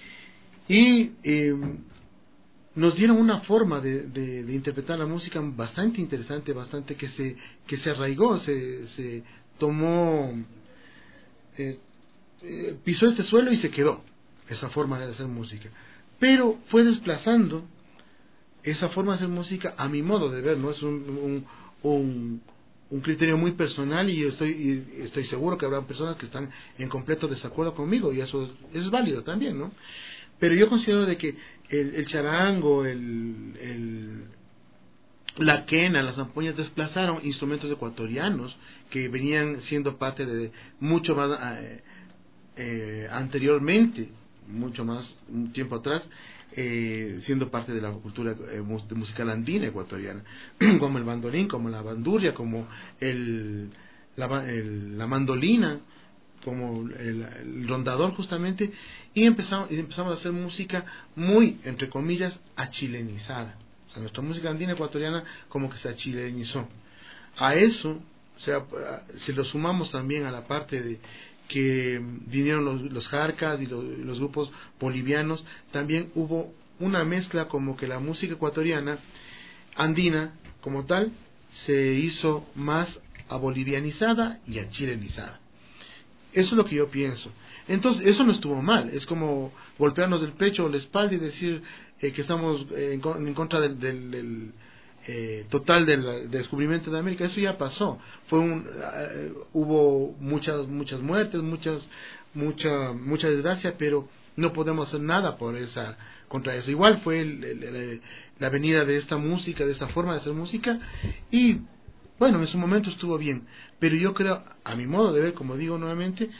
Y eh, nos dieron una forma de, de, de interpretar la música bastante interesante, bastante que se que se arraigó, se, se tomó, eh, eh, pisó este suelo y se quedó esa forma de hacer música. Pero fue desplazando esa forma de hacer música a mi modo de ver, ¿no? Es un, un, un, un criterio muy personal y yo estoy, y estoy seguro que habrá personas que están en completo desacuerdo conmigo y eso, eso es válido también, ¿no? Pero yo considero de que el, el charango, el, el, la quena, las zampoñas desplazaron instrumentos ecuatorianos que venían siendo parte de mucho más eh, eh, anteriormente, mucho más, un tiempo atrás, eh, siendo parte de la cultura eh, musical andina ecuatoriana, como el bandolín, como la bandurria, como el, la, el, la mandolina, como el, el rondador justamente, y empezamos, y empezamos a hacer música muy, entre comillas, achilenizada. O sea, nuestra música andina ecuatoriana como que se achilenizó. A eso, o sea, si lo sumamos también a la parte de que vinieron los, los jarcas y los, los grupos bolivianos, también hubo una mezcla como que la música ecuatoriana andina como tal se hizo más abolivianizada y achilenizada. Eso es lo que yo pienso. Entonces, eso no estuvo mal. Es como golpearnos el pecho o la espalda y decir eh, que estamos eh, en, en contra del, del, del eh, total del, del descubrimiento de América. Eso ya pasó. Fue un, uh, hubo muchas muchas muertes, muchas mucha mucha desgracia, pero no podemos hacer nada por esa contra eso. Igual fue el, el, el, la venida de esta música, de esta forma de hacer música, y bueno, en su momento estuvo bien, pero yo creo, a mi modo de ver, como digo nuevamente,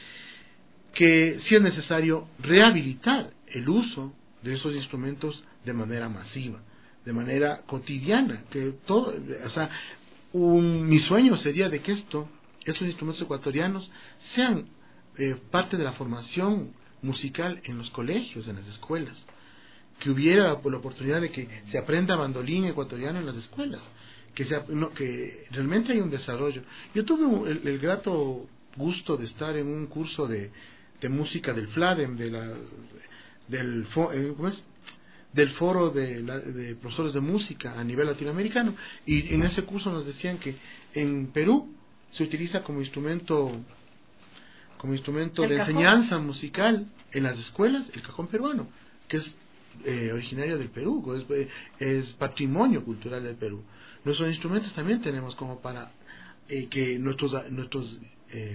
que sí es necesario rehabilitar el uso de esos instrumentos de manera masiva, de manera cotidiana, que todo, o sea, un, mi sueño sería de que esto, estos instrumentos ecuatorianos sean eh, parte de la formación musical en los colegios, en las escuelas, que hubiera la, la oportunidad de que se aprenda bandolín ecuatoriano en las escuelas, que sea, no, que realmente hay un desarrollo. Yo tuve el, el grato gusto de estar en un curso de, de música del FLADEM, de la, del, ¿cómo es? del foro de, la, de profesores de música a nivel latinoamericano, y en ese curso nos decían que en Perú se utiliza como instrumento como instrumento de cajón. Enseñanza musical en las escuelas el cajón peruano, que es eh, originario del Perú, es, es patrimonio cultural del Perú. Nuestros instrumentos también tenemos como para eh, que nuestros nuestros eh,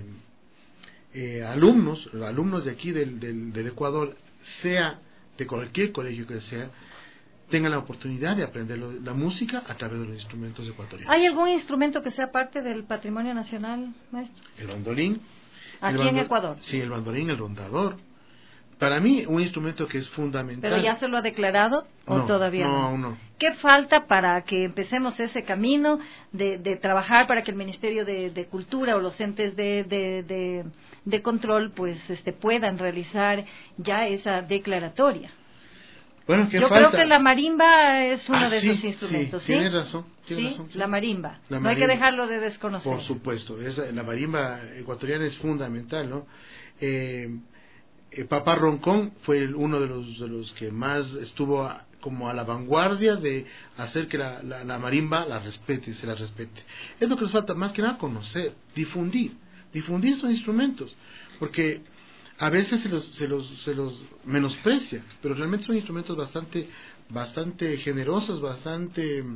eh, alumnos, los alumnos de aquí del, del, del Ecuador, sea de cualquier colegio que sea, tengan la oportunidad de aprender lo, la música a través de los instrumentos ecuatorianos. ¿Hay algún instrumento que sea parte del patrimonio nacional, maestro? El bandolín. Aquí el bandol, en Ecuador. Sí, el bandolín, el rondador. Para mí, un instrumento que es fundamental. ¿Pero ya se lo ha declarado o no, todavía no? No, no. ¿Qué falta para que empecemos ese camino de, de trabajar para que el Ministerio de, de Cultura o los entes de, de, de, de control pues este puedan realizar ya esa declaratoria? Bueno, ¿qué Yo falta? creo que la marimba es uno ah, de sí, esos instrumentos, ¿sí? Sí, tienes razón. Tiene ¿Sí? razón sí. La marimba. La no marimba. hay que dejarlo de desconocer. Por supuesto, esa, la marimba ecuatoriana es fundamental, ¿no? Eh, eh, Papá Roncón fue el, uno de los de los que más estuvo a, como a la vanguardia de hacer que la, la, la marimba la respete y se la respete. Es lo que nos falta, más que nada conocer, difundir, difundir esos instrumentos, porque a veces se los, se los, se los menosprecia, pero realmente son instrumentos bastante, bastante generosos, bastante,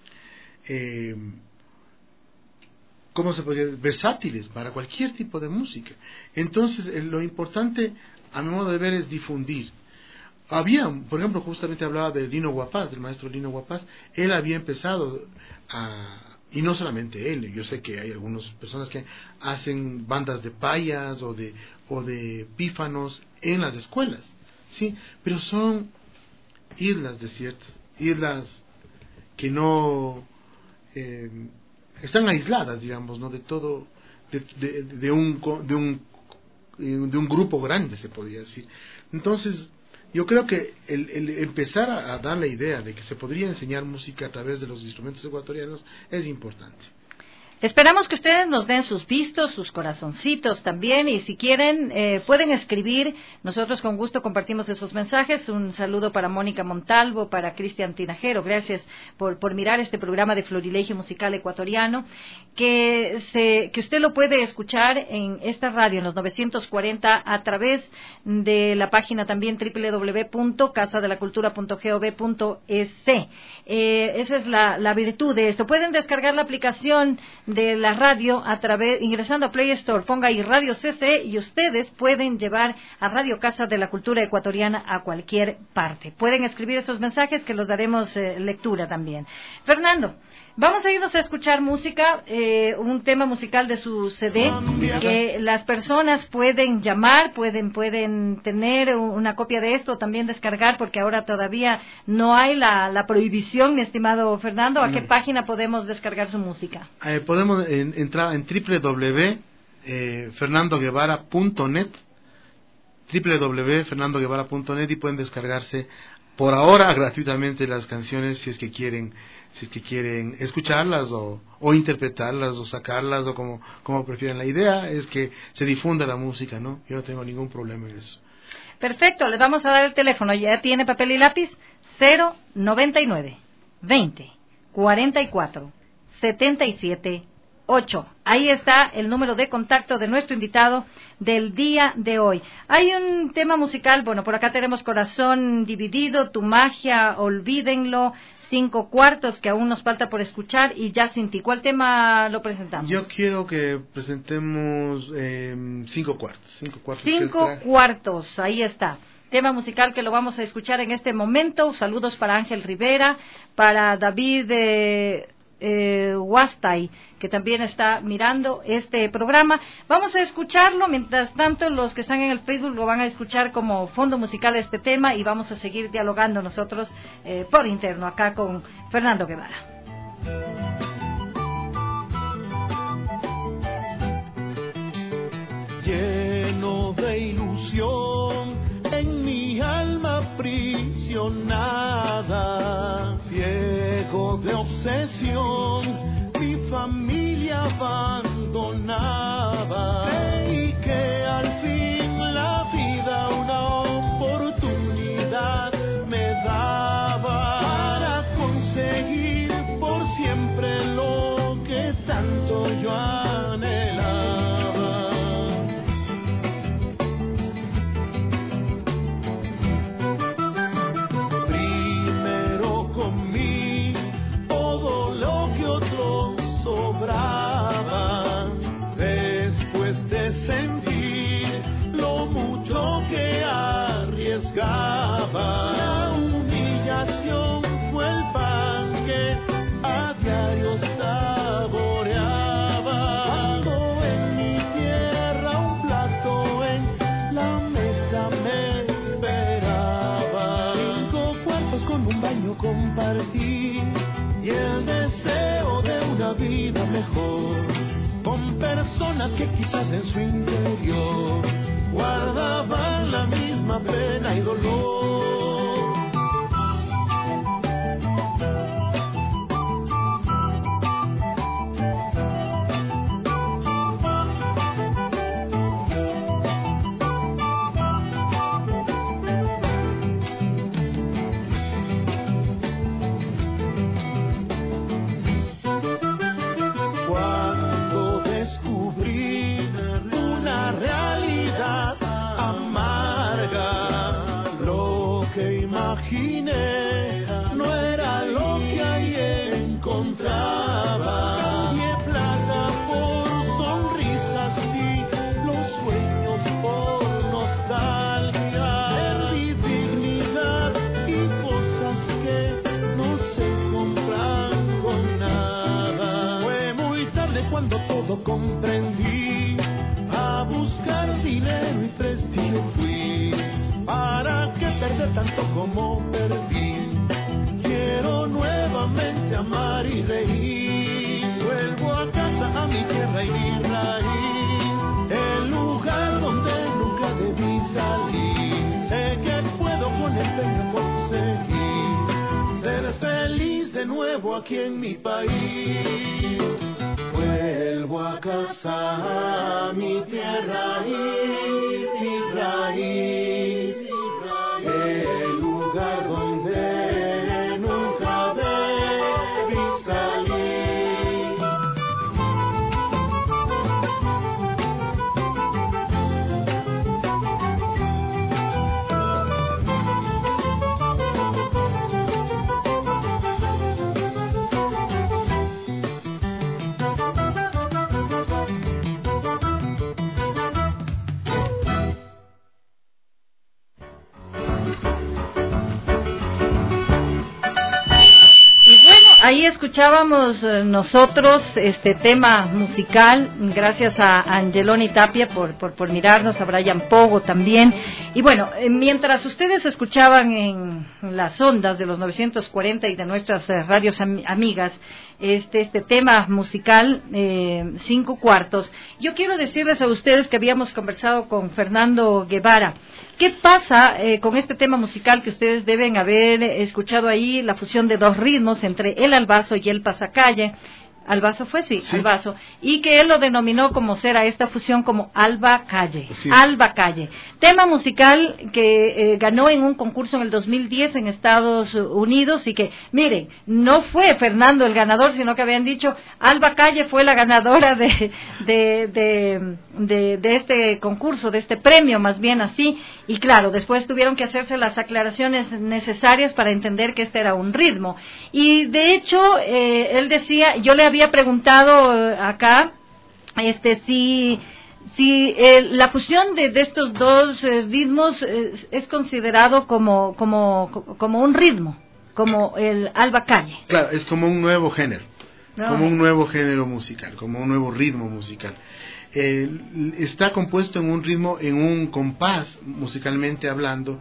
eh, ¿cómo se podría decir? Versátiles para cualquier tipo de música. Entonces, eh, lo importante, a mi modo de ver, es difundir. Había, por ejemplo, justamente hablaba de Lino Guapaz, del maestro Lino Guapaz. Él había empezado a, y no solamente él, yo sé que hay algunas personas que hacen bandas de payas o de o de pífanos en las escuelas, sí, pero son islas desiertas, islas que no eh, están aisladas, digamos, no de todo, de, de, de un de un de un grupo grande, se podría decir. Entonces, yo creo que el, el empezar a, a dar la idea de que se podría enseñar música a través de los instrumentos ecuatorianos es importante. Esperamos que ustedes nos den sus vistos, sus corazoncitos también, y si quieren eh, pueden escribir. Nosotros con gusto compartimos esos mensajes. Un saludo para Mónica Montalvo, para Cristian Tinajero. Gracias por, por mirar este programa de Florilegio Musical Ecuatoriano, que se, que usted lo puede escuchar en esta radio, en los novecientos cuarenta, a través de la página también doble u doble u doble u punto casa de la cultura punto gov punto es. Eh, esa es la, la virtud de esto. Pueden descargar la aplicación de la radio a través, ingresando a Play Store, ponga ahí Radio C C y ustedes pueden llevar a Radio Casa de la Cultura Ecuatoriana a cualquier parte. Pueden escribir esos mensajes que los daremos eh, lectura también. Fernando, Vamos a irnos a escuchar música, eh, un tema musical de su C D que las personas pueden llamar, pueden pueden tener una copia de esto, también descargar, porque ahora todavía no hay la, la prohibición, mi estimado Fernando. ¿A qué No. página podemos descargar su música? Eh, podemos en- entrar en doble u doble u doble u punto fernando guevara punto net, doble u doble u doble u punto fernando guevara punto net, y pueden descargarse por ahora gratuitamente las canciones si es que quieren si es que quieren escucharlas o, o interpretarlas o sacarlas o como, como prefieren. La idea es que se difunda la música, ¿no? Yo no tengo ningún problema en eso. Perfecto, les vamos a dar el teléfono. ¿Ya tiene papel y lápiz? cero noventa y nueve veinte cuarenta y cuatro setenta y siete ocho. Ahí está el número de contacto de nuestro invitado del día de hoy. Hay un tema musical, bueno, por acá tenemos Corazón Dividido, Tu Magia, Olvídenlo, Cinco Cuartos, que aún nos falta por escuchar, y Ya Sin Ti. ¿Cuál tema lo presentamos? Yo quiero que presentemos eh, cinco cuartos. Cinco cuartos. que Cinco traje. Cuartos, ahí está. Tema musical que lo vamos a escuchar en este momento. Saludos para Ángel Rivera, para David eh, eh, Huastay, que también está mirando este programa. Vamos a escucharlo. Mientras tanto, los que están en el Facebook lo van a escuchar como fondo musical este tema, y vamos a seguir dialogando nosotros eh, por interno acá con Fernando Guevara. Lleno de ilusión, en mi alma aprisionada, ciego de obsesión, mi familia abandonaba. Creí que al fin la vida una oportunidad me daba para conseguir por siempre lo que tanto yo anhelaba. Primero comí todo lo que otros sobraba, después de sentir lo mucho que arriesgaba. La humillación fue el pan que a diario saboreaba. Cuando en mi tierra un plato en la mesa me esperaba. Cinco cuartos con un baño compartí y el deseo de una vida mejor, con personas que quizás en su interior guardaban la misma pena y dolor. Cuando descubrí una realidad amarga, lo que imaginé no era lo que ahí encontraba. Cambié plata por sonrisas y los sueños por nostalgia. Perdí dignidad y cosas que no se compran con nada. Fue muy tarde cuando todo comprendí. A buscar dinero y prestigio fui. ¿Para qué perder tanto como perdí? Quiero nuevamente amar y reír. Vuelvo a casa, a mi tierra y mi raíz, el lugar donde nunca debí salir. Sé que puedo con empeño conseguir ser feliz de nuevo aquí en mi país. Vuelvo a casa, a mi tierra y mi raíz, el lugar donde nunca debí salir. ahí escuchábamos eh, nosotros este tema musical, gracias a Angeloni Tapia por, por, por mirarnos, a Brian Pogo también. Y bueno, eh, mientras ustedes escuchaban en las ondas de los novecientos cuarenta y de nuestras eh, radios am- amigas, este, este tema musical, eh, cinco cuartos, yo quiero decirles a ustedes que habíamos conversado con Fernando Guevara. ¿Qué pasa eh, con este tema musical que ustedes deben haber escuchado ahí, la fusión de dos ritmos entre el albazo y el pasacalle? ¿Albazo fue? Sí, sí, albazo. Y que él lo denominó como ser a esta fusión como Alba Calle. Sí. Alba Calle. Tema musical que eh, ganó en un concurso en el dos mil diez en Estados Unidos y que, miren, no fue Fernando el ganador, sino que habían dicho Alba Calle fue la ganadora de, de, de, de, de este concurso, de este premio, más bien así. Y claro, después tuvieron que hacerse las aclaraciones necesarias para entender que este era un ritmo. Y de hecho, eh, él decía, yo le había había preguntado eh, acá este si si eh, la fusión de, de estos dos eh, ritmos eh, es considerado como como como un ritmo, como el Alba Calle. Claro, es como un nuevo género, no. como un nuevo género musical, como un nuevo ritmo musical. Eh, está compuesto en un ritmo, en un compás, musicalmente hablando,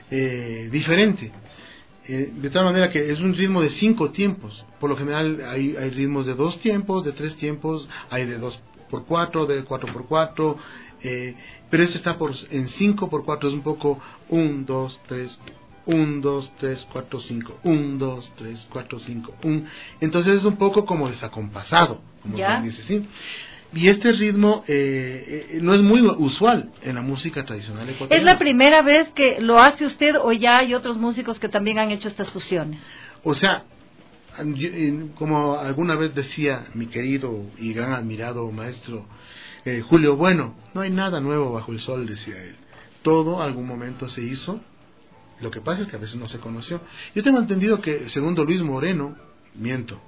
eh, diferente. Eh, de tal manera que es un ritmo de cinco tiempos. Por lo general hay, hay ritmos de dos tiempos, de tres tiempos, hay de dos por cuatro, de cuatro por cuatro, eh, pero este está por, en cinco por cuatro, es un poco un, dos, tres, un, dos, tres, cuatro, cinco, un, dos, tres, cuatro, cinco, un. Entonces es un poco como desacompasado, como se dice, ¿sí? Y este ritmo eh, eh, no es muy usual en la música tradicional ecuatoriana. ¿Es la primera vez que lo hace usted o ya hay otros músicos que también han hecho estas fusiones? O sea, yo, como alguna vez decía mi querido y gran admirado maestro eh, Julio Bueno, no hay nada nuevo bajo el sol, decía él. Todo algún momento se hizo, lo que pasa es que a veces no se conoció. Yo tengo entendido que, segundo Luis Moreno, miento,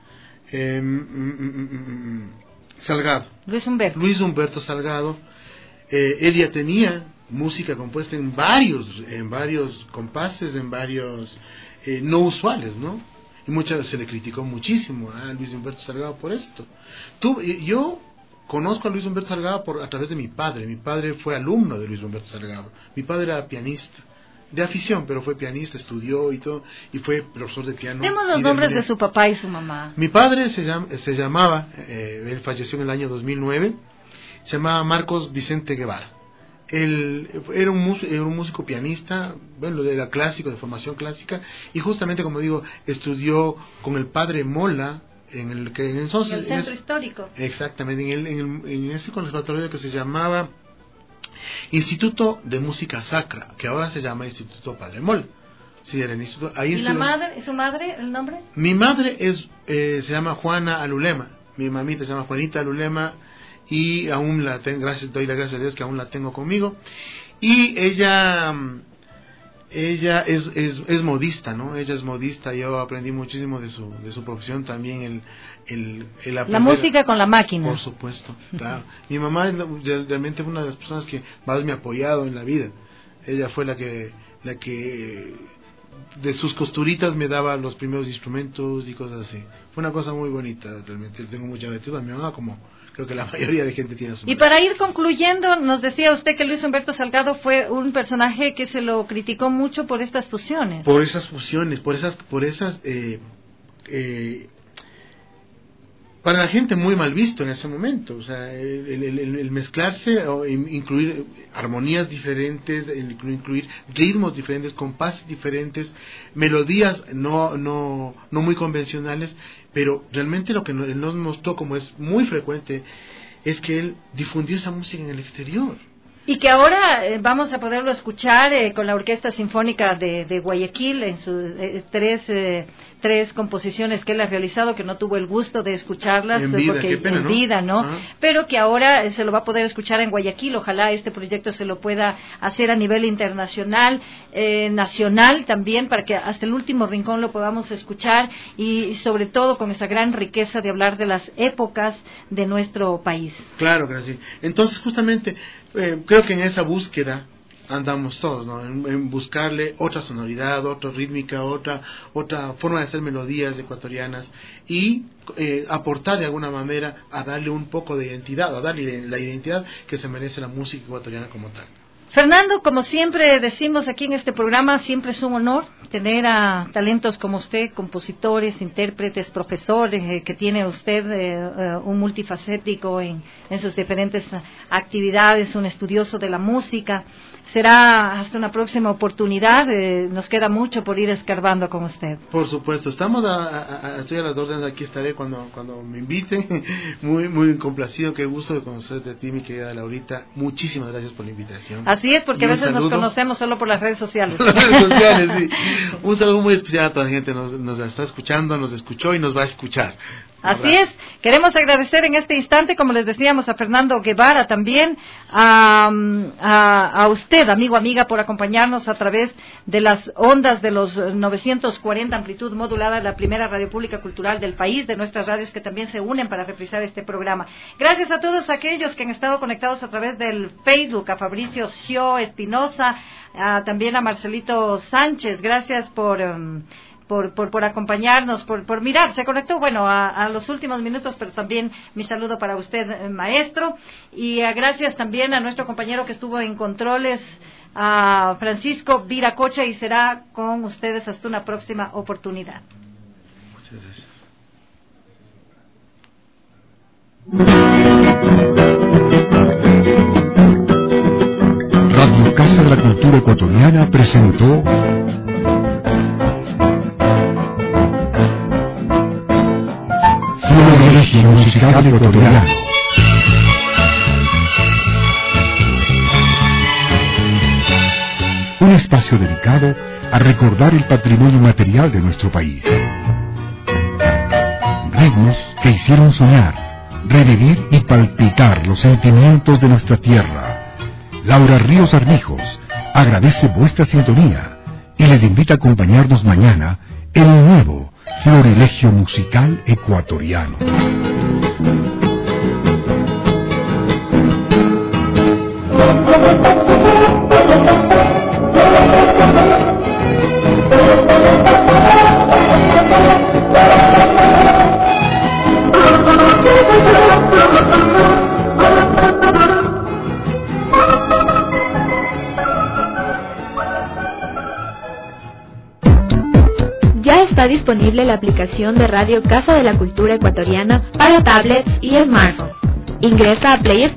eh, mm, mm, mm, mm, Salgado. Luis Humberto. Luis Humberto Salgado, eh, él ya tenía música compuesta en varios, en varios compases, en varios eh, no usuales, ¿no? Y muchas se le criticó muchísimo a Luis Humberto Salgado por esto. Tú, yo conozco a Luis Humberto Salgado por a través de mi padre. Mi padre fue alumno de Luis Humberto Salgado. Mi padre era pianista. De afición, pero fue pianista, estudió y todo, y fue profesor de piano. Demos los nombres de, de su papá y su mamá. Mi padre se, llama, se llamaba, eh, él falleció en el año dos mil nueve, se llamaba Marcos Vicente Guevara. Él era un, músico, era un músico pianista, bueno, era clásico, de formación clásica, y justamente, como digo, estudió con el padre Mola, en el que entonces... En el centro es, histórico. Exactamente, en, el, en, el, en ese conservatorio que se llamaba Instituto de Música Sacra, que ahora se llama Instituto Padre Mola. Sí, era el instituto. Ahí ¿Y estudió... la madre, su madre, el nombre? Mi madre es eh, se llama Juana Alulema, mi mamita se llama Juanita Alulema, y aún la tengo, gracias, doy las gracias a Dios que aún la tengo conmigo. Y ella ella es, es, es modista, ¿no? Ella es modista, yo aprendí muchísimo de su de su profesión también, el, el, el aprender. La música con la máquina. Por supuesto, claro. Mi mamá es realmente una de las personas que más me ha apoyado en la vida. Ella fue la que la que de sus costuritas me daba los primeros instrumentos y cosas así. Fue una cosa muy bonita, realmente. Tengo mucha gratitud a mi mamá, como creo que la mayoría de gente tiene a su Y para ir concluyendo, nos decía usted que Luis Humberto Salgado fue un personaje que se lo criticó mucho por estas fusiones. Por esas fusiones, por esas, por esas, eh, eh, para la gente muy mal visto en ese momento. O sea, el, el, el, el mezclarse, o incluir armonías diferentes, el incluir ritmos diferentes, compases diferentes, melodías no, no, no muy convencionales. Pero realmente lo que él nos mostró, como es muy frecuente, es que él difundió esa música en el exterior. Y que ahora eh, vamos a poderlo escuchar eh, con la Orquesta Sinfónica de, de Guayaquil en sus eh, tres eh, tres composiciones que él ha realizado, que no tuvo el gusto de escucharlas en vida, porque qué pena, en ¿no? vida, ¿no? Ajá. Pero que ahora eh, se lo va a poder escuchar en Guayaquil. Ojalá este proyecto se lo pueda hacer a nivel internacional, eh, nacional también, para que hasta el último rincón lo podamos escuchar y, y sobre todo con esa gran riqueza de hablar de las épocas de nuestro país. Claro que sí. Entonces, justamente, eh, creo que en esa búsqueda andamos todos, ¿no? En, en buscarle otra sonoridad, otra rítmica, otra otra forma de hacer melodías ecuatorianas y eh, aportar de alguna manera a darle un poco de identidad, a darle la identidad que se merece la música ecuatoriana como tal. Fernando, como siempre decimos aquí en este programa, siempre es un honor tener a talentos como usted, compositores, intérpretes, profesores, eh, que tiene usted eh, eh, un multifacético en, en sus diferentes actividades, un estudioso de la música. Será hasta una próxima oportunidad, eh, nos queda mucho por ir escarbando con usted. Por supuesto, estamos a, a, a, estoy a las órdenes, aquí estaré cuando cuando me inviten, muy muy complacido, qué gusto de conocerte a ti, mi querida Laurita, muchísimas gracias por la invitación. Así es, porque a veces nos conocemos solo por las redes sociales. Las redes sociales, sí. Un saludo muy especial a toda la gente, nos, nos está escuchando, nos escuchó y nos va a escuchar. Así es, queremos agradecer en este instante, como les decíamos, a Fernando Guevara, también a, a, a usted, amigo, amiga, por acompañarnos a través de las ondas de los novecientos cuarenta amplitud modulada, la primera radio pública cultural del país, de nuestras radios que también se unen para reprisar este programa. Gracias a todos aquellos que han estado conectados a través del Facebook, a Fabricio Xio Espinosa, a, también a Marcelito Sánchez, gracias por... Um, Por, por, por acompañarnos, por, por mirar, se conectó, bueno, a, a los últimos minutos, pero también mi saludo para usted, maestro, y uh, gracias también a nuestro compañero que estuvo en controles, a Francisco Viracocha, y será con ustedes hasta una próxima oportunidad. Muchas gracias. Radio Casa de la Cultura Ecuatoriana presentó Florilegio Musical Ecuatoriano. Un espacio dedicado a recordar el patrimonio material de nuestro país. Ritmos que hicieron soñar, revivir y palpitar los sentimientos de nuestra tierra. Laura Ríos Armijos agradece vuestra sintonía y les invita a acompañarnos mañana en un nuevo Florilegio Musical Ecuatoriano. Ya está disponible la aplicación de Radio Casa de la Cultura Ecuatoriana para tablets y smartphones. Ingresa a Play